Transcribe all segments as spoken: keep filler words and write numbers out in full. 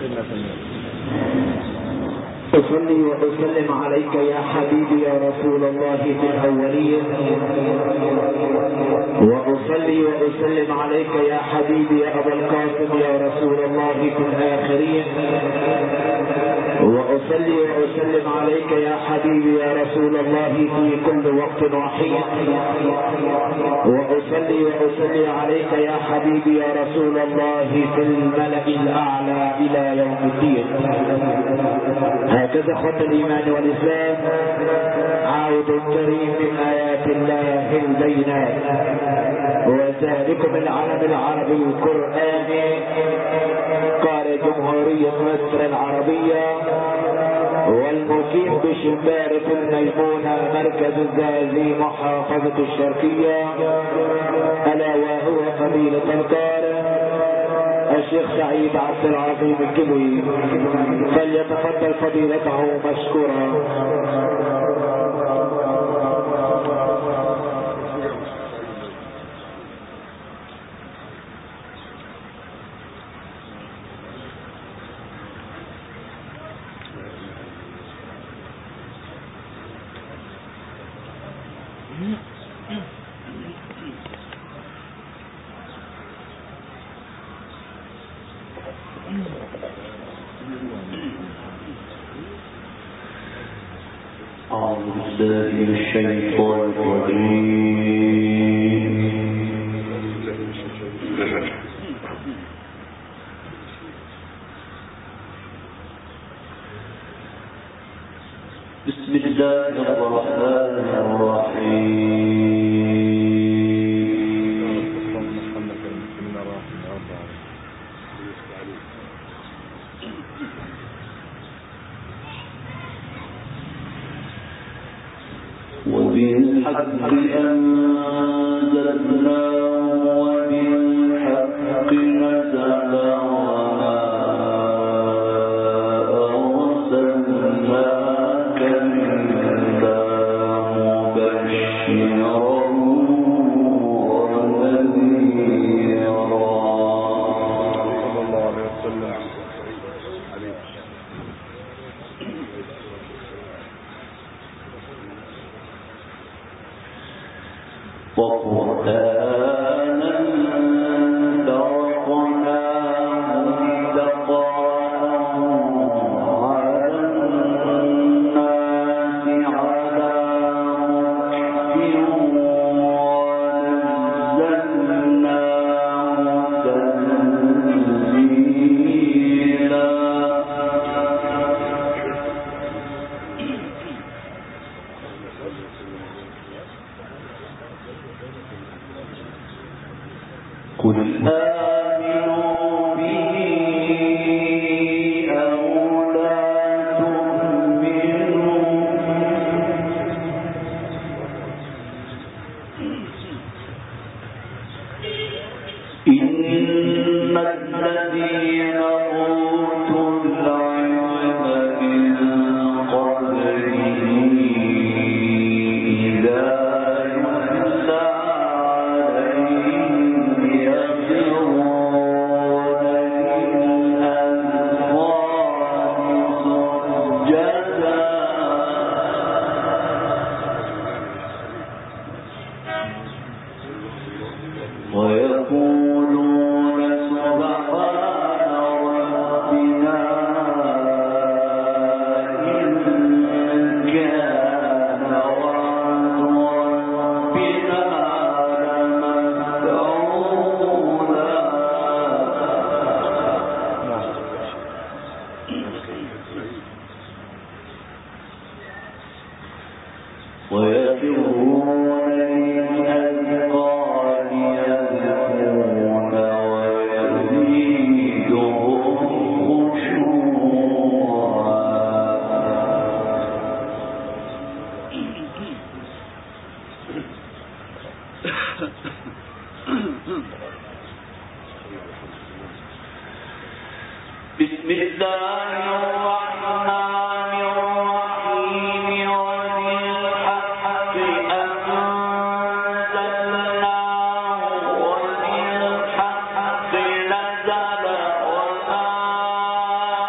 أصلي وأسلم عليك يا حبيبي يا رسول الله في الأولين، وأصلي وأسلم عليك يا حبيبي يا أبا القاسم يا رسول الله في الآخرين، وأصلي وأسلم عليك يا حبيبي يا رسول الله في كل وقت وحين، وأصلي وأسلم عليك يا حبيبي يا رسول الله في الملأ الأعلى إلى يوم الدين. هكذا خط الإيمان والإسلام عود كريم من آيات الله البينات، وذلكم العلم العربي القرآني. قال جمهورية مصر العربية والمقيم بشبارة الميمونة مركز الزازي محافظة الشرقية، ألا وهو قبيلة القارة الشيخ سعيد عبد العظيم الكبوي، فليتفضل فضيلته مشكورا. أعوذ بالله من الشيطان الرجيم. بسم الله الرحمن الرحيم. وبالحق أنزلناه وبالحق نزل وما أرسلناك إلا مبشرا ونذيرا. وقرآنا فرقناه لتقرأه على الناس على مكث ونزلناه تنزيلا. قل آمنوا به أو لا تؤمنوا، إن الذين أوتوا العلم من قبله إذا يتلى ويقولون سبحان ربنا إن كان وعد ربنا لمفعولا. ويفرون للأذقان يذكرون ويزيدهم خشوعا. بسم الله الرحمن الرحيم. وبالحق أنزلناه وبالحق نزل وما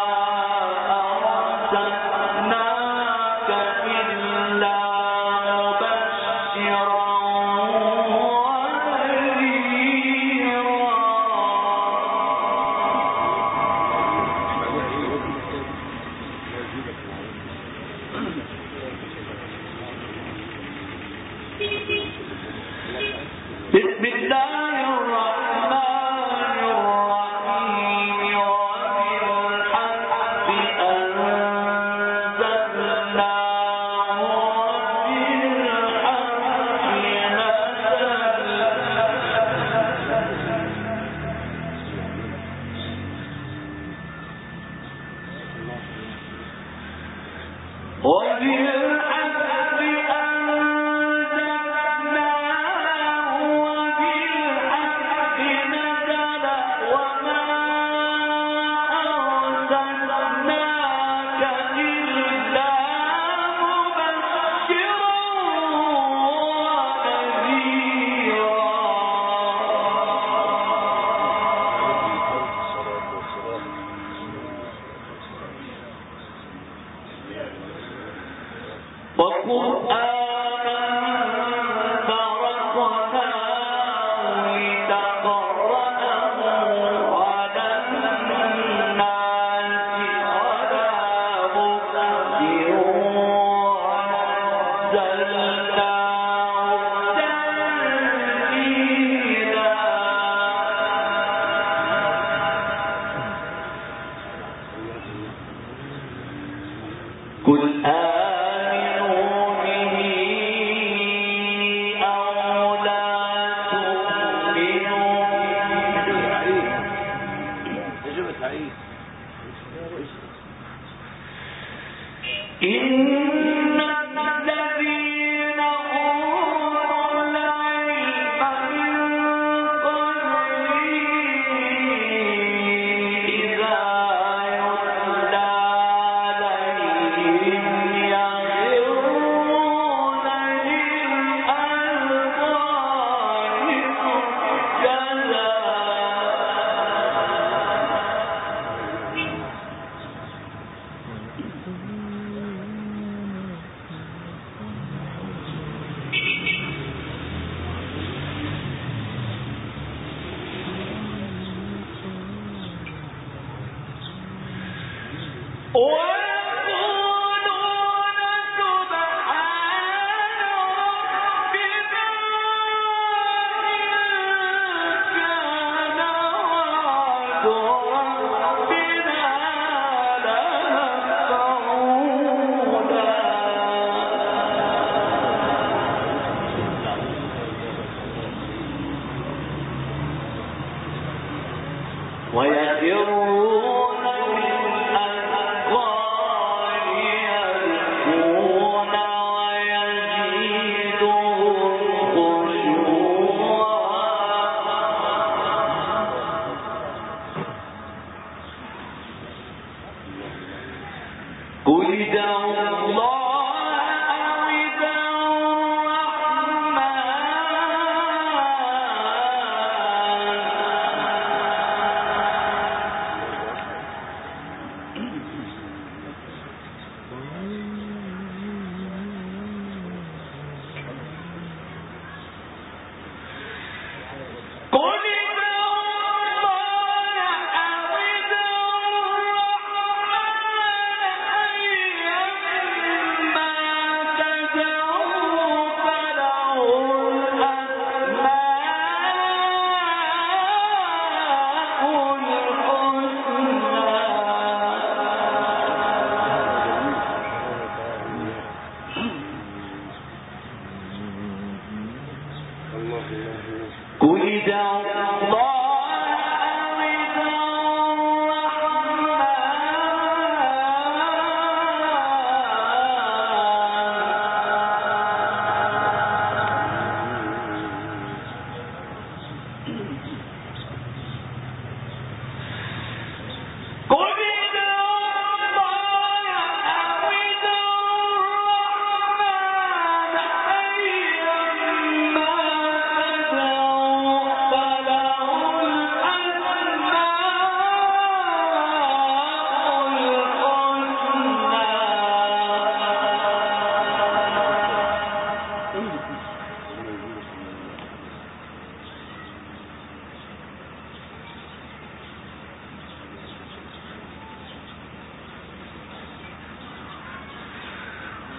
قل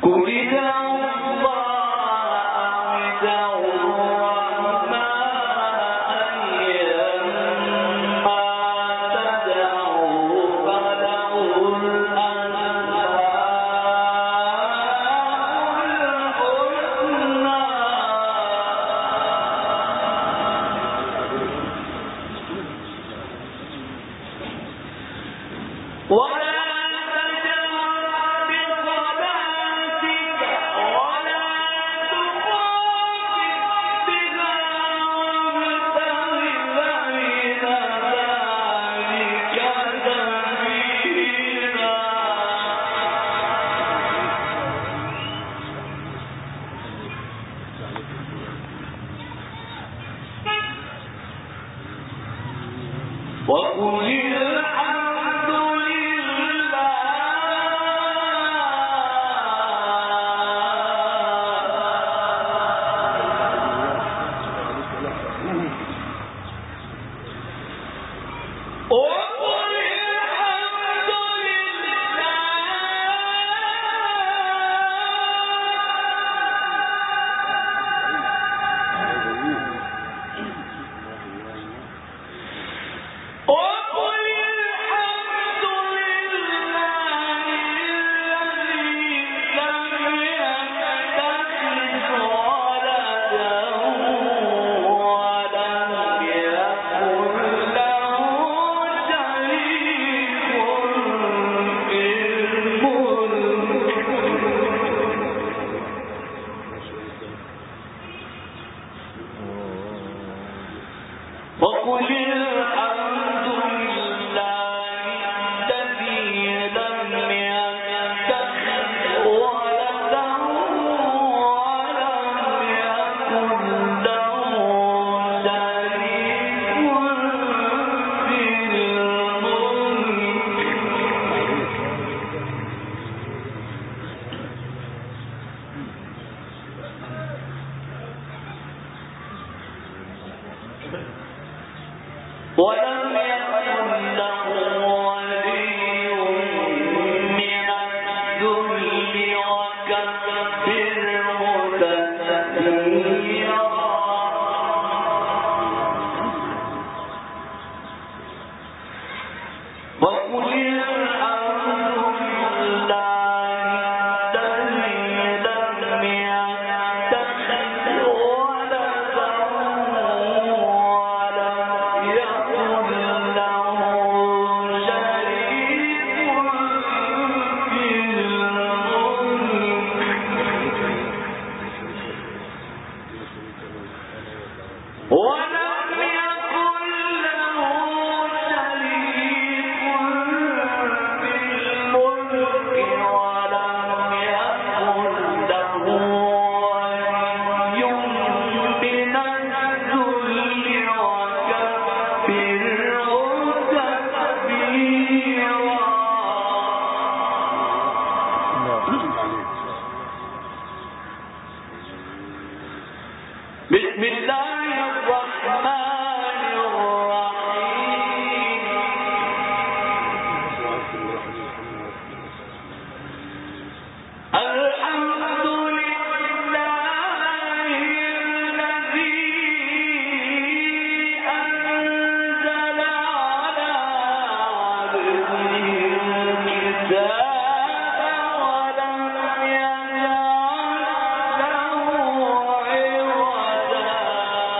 ولم يجعل له عوجا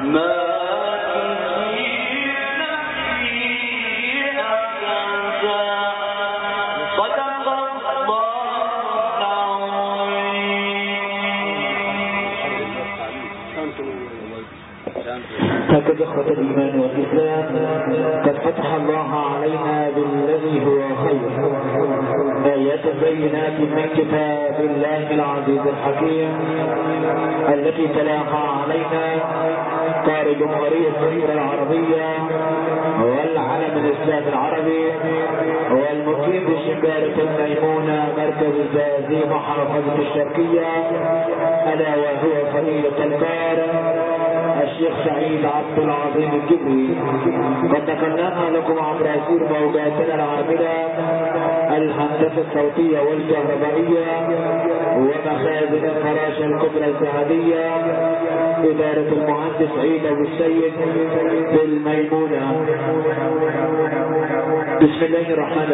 هكذا إخوة الإيمان والإسلام قد فتح الله علينا بالذي هو خير آيات بينات من كتاب الله العزيز الحكيم التي تلاها علينا قارئ جمهورية مصر العربية والعلم الإسلامي العربي والمقيم بشبارة الميمونة مركز الزازي محافظة الشرقية ألا وهو فضيلة القارئ الشيخ سعيد عبد العظيم الجبري. قد نقلناها لكم عبر أسير موجاتنا العاملة الهندسة الصوتية والكهربائية ومخازن الفراشة الكبرى الذهبية إدارة المهندس عيد أبو السيد بالميمونة. بسم الله الرحمن